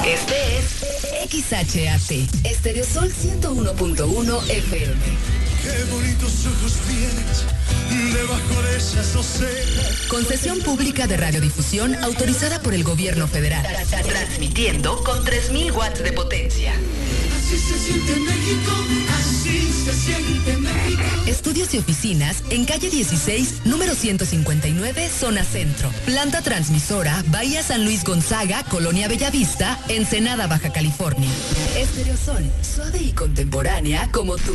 Este es XHAT, Estereosol 101.1 FM. Qué bonitos ojos tienes debajo de esas dos cejas. Concesión pública de radiodifusión autorizada por el gobierno federal. Transmitiendo con 3000 watts de potencia. Así se siente México, así se siente México. Estudios y oficinas en calle 16, número 159, zona centro. Planta transmisora, Bahía San Luis Gonzaga, Colonia Bellavista, Ensenada, Baja California. Estereosol, suave y contemporánea como tú.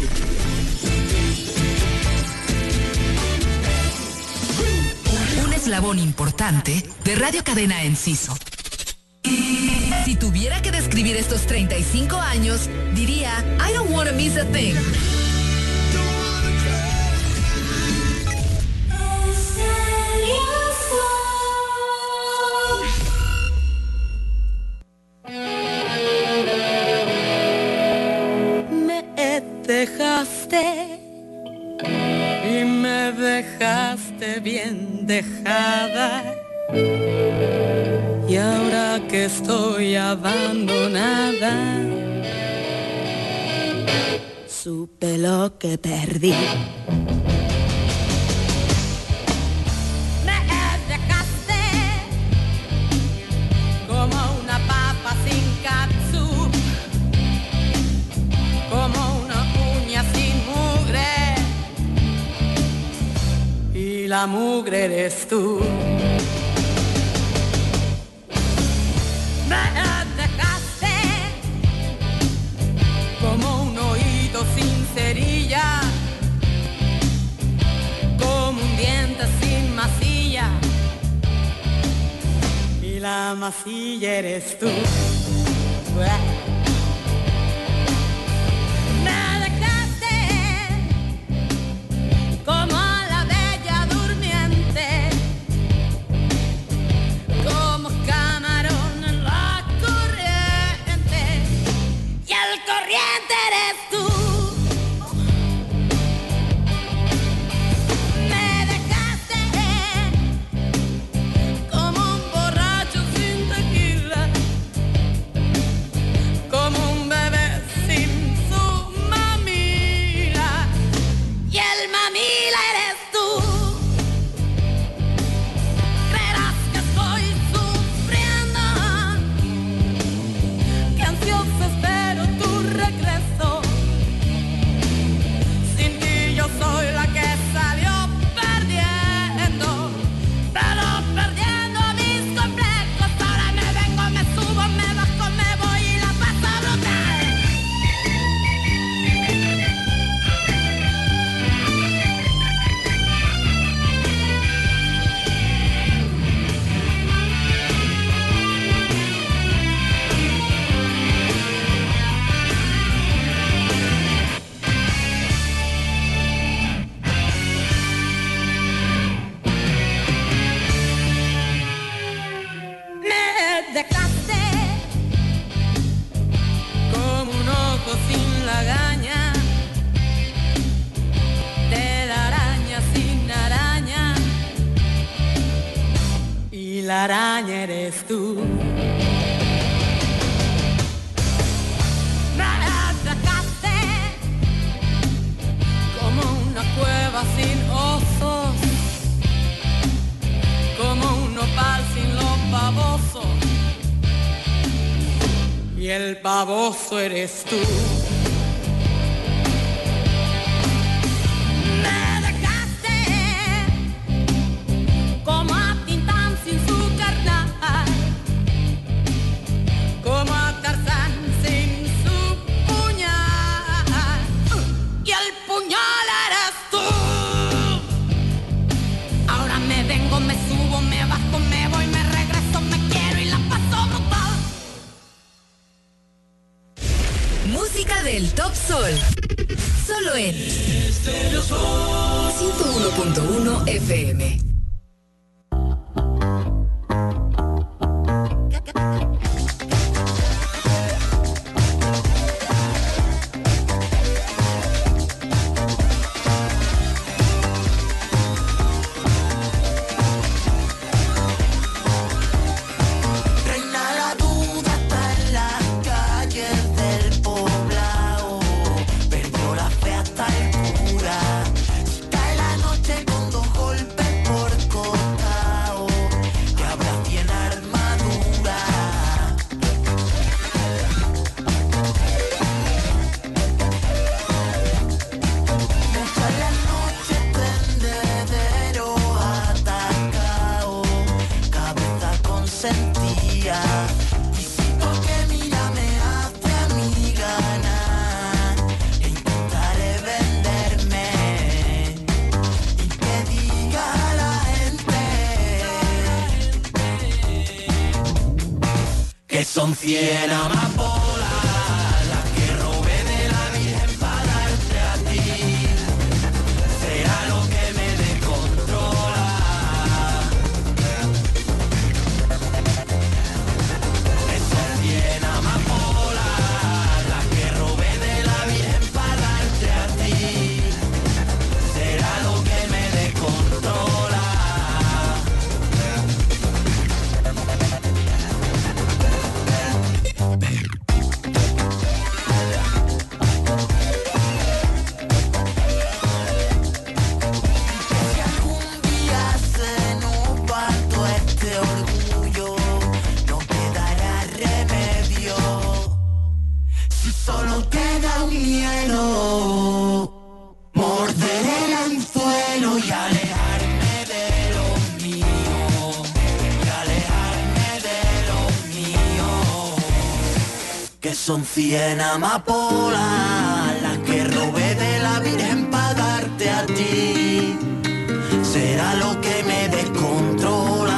Un eslabón importante de Radio Cadena Enciso. Si tuviera que describir estos 35 años, diría, I don't wanna miss a thing. Me dejaste y me dejaste bien dejada. Y ahora que estoy abandonada, supe lo que perdí. Me dejaste como una papa sin catsup, como una uña sin mugre, y la mugre eres tú. Sin cerilla, como un diente sin masilla, y la masilla eres tú. Me dejaste como la bella durmiente, como camarón en la corriente, y el corriente eres tú. La araña eres tú. Me atracaste como una cueva sin osos, como un nopal sin lo baboso, y el baboso eres tú. Del Top Sol. Solo en 101.1 FM. Reina la duda hasta en la día. Y siento que mira me hace a mí ganar. E intentaré venderme y que diga la gente que son 100 amapolas las que robé de la Virgen para darte a ti. Será lo que me descontrola. Que son 100 amapolas las que robé de la Virgen para darte a ti. Será lo que me descontrola. Si algún día se nos va todo este orgullo, no quedará remedio. Si solo queda un miedo, morderé el anzuelo y alejarme de lo mío. Y alejarme de lo mío. Que son 100 amapolas las que robé de la Virgen para darte a ti. Será lo que me descontrola.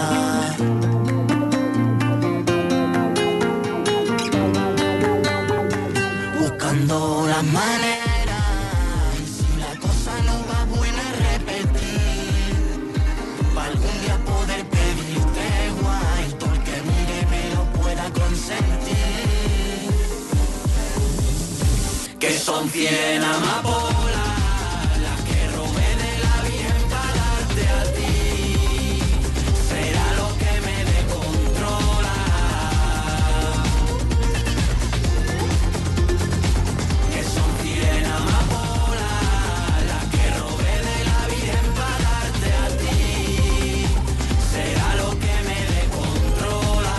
Buscando las maneras, y si la cosa no va buena repetir, para algún día poder pedir tregua y todo el que mire me lo pueda consentir. Que son 100 amapolas las que robé de la Virgen para darte a ti. Será lo que me descontrola. Que son 100 amapolas las que robé de la Virgen para darte a ti. Será lo que me descontrola.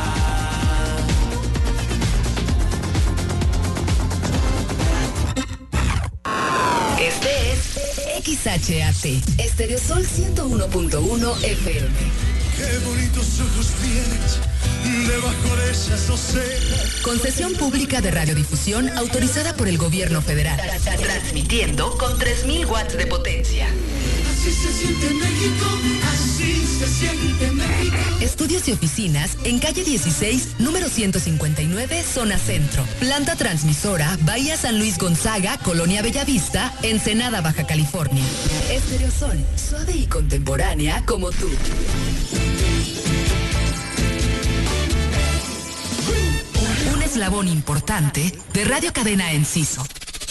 Este es XHAT, Estereosol 101.1 FM. Qué bonitos ojos tienes debajo de esas dos cejas. Concesión pública de radiodifusión autorizada por el Gobierno Federal. Transmitiendo con 3000 watts de potencia. Así se siente México, así se siente México. Estudios y oficinas en calle 16, número 159, zona centro. Planta transmisora, Bahía San Luis Gonzaga, Colonia Bellavista, Ensenada, Baja California. Estereosol, suave y contemporánea como tú. Un eslabón importante de Radio Cadena Enciso.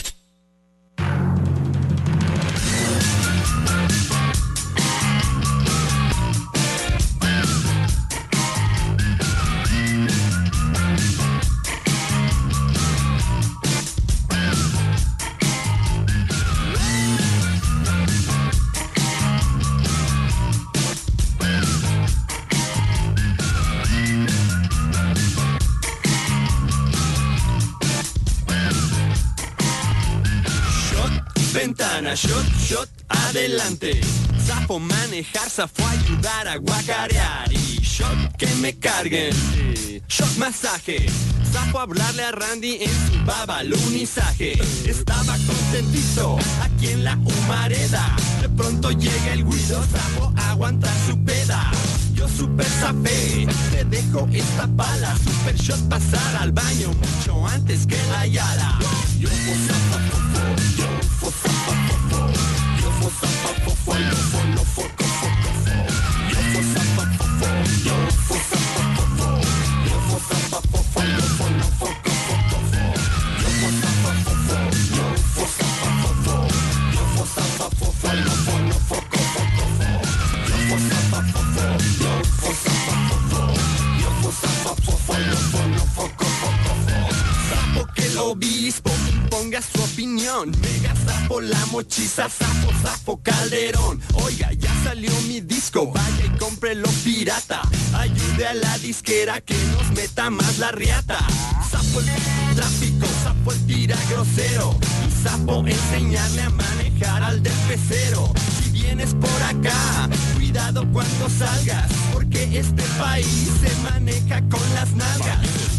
Ventana, shot, adelante. Zafo manejar, zafo ayudar a guacarear. Y shot que me carguen. Shot masaje. Zafo hablarle a Randy en su babalunizaje. Estaba contentito aquí en la humareda. De pronto llega el guido, zafo aguantar su peda. Yo super zafé, te dejo esta pala. Super shot pasar al baño mucho antes que la yala. Yo fo zafafofo, yo fo zafafofo. Yo fo zafafofo, yo fo no foco focofo. Yo fo zafafofo, yo fo zafafofo. Yo fo zafafofo, yo fo no foco focofo. Yo fo zafafofo, yo fo zafafofo. Yo fo zafafofo, yo fo no foco focofo. Yo fo zafafofo, yo fo zafafofo. Yo fo zafafofo, yo fo no foco focofo. Sapo que el obispo ponga su opinión. Mega sapo la mochiza, sapo, sapo Calderón. Oiga, ya salió mi disco, vaya y cómprelo pirata. Ayude a la disquera que nos meta más la riata. Sapo el tráfico, sapo el tira grosero. Y sapo enseñarle a manejar al del pecero. Si vienes por acá, cuidado cuando salgas, porque este país se maneja las nalgas.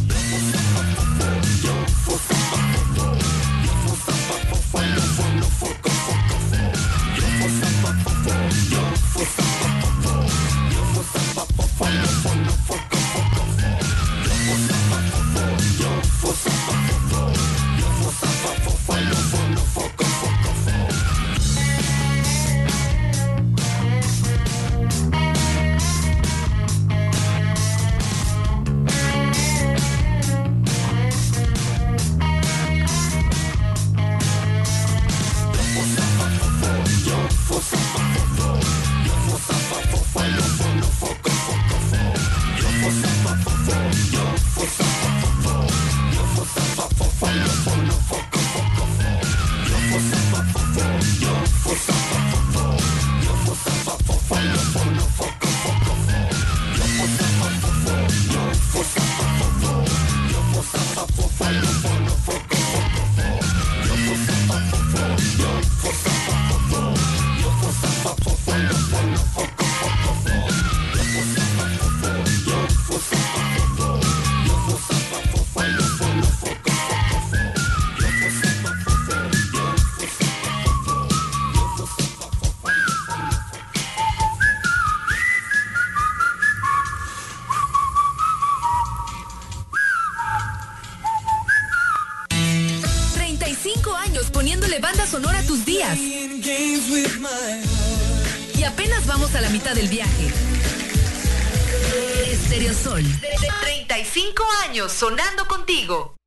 Poniéndole banda sonora a tus días. Y apenas vamos a la mitad del viaje. Estereosol. 35 años sonando contigo.